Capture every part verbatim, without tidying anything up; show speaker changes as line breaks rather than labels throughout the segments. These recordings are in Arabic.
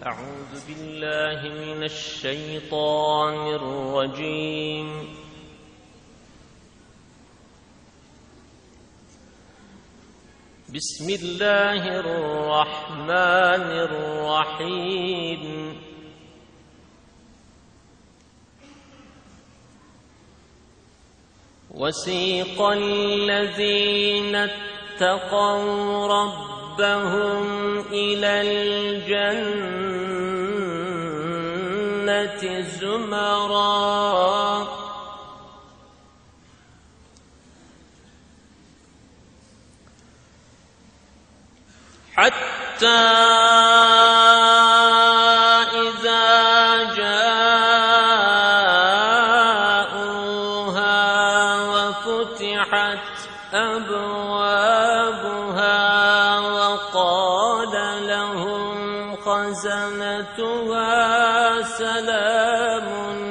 أعوذ بالله من الشيطان الرجيم. بسم الله الرحمن الرحيم. وسيق الذين اتقوا ربهم إلى الجنة زمرا حتى إذا جاءوها وفتحت أبوابها وقال لهم خزنتها سلام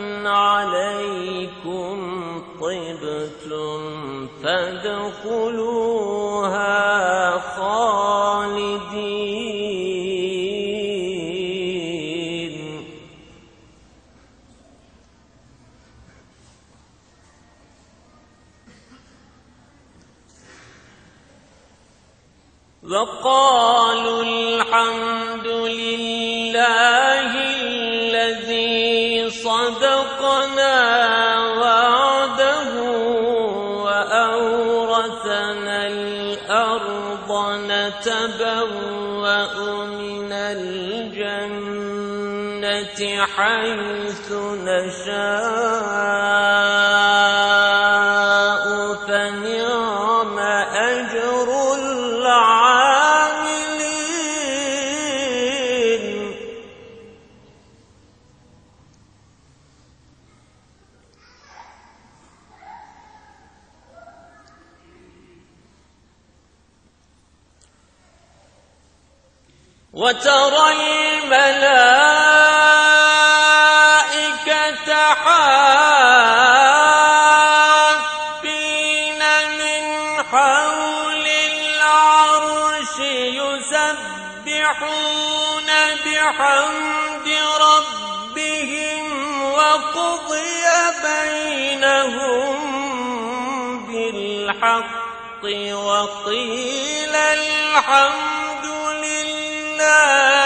عليكم طبتم فادخلوها خالدين. وقالوا الحمد لله الذي صدقنا وعده وأورثنا الأرض نتبوأ من الجنة حيث نشاء فنعم أجر العاملين. وترى الملائكة حافين من حول العرش يسبحون بحمد ربهم وقضي بينهم بالحق وقيل الحمد لله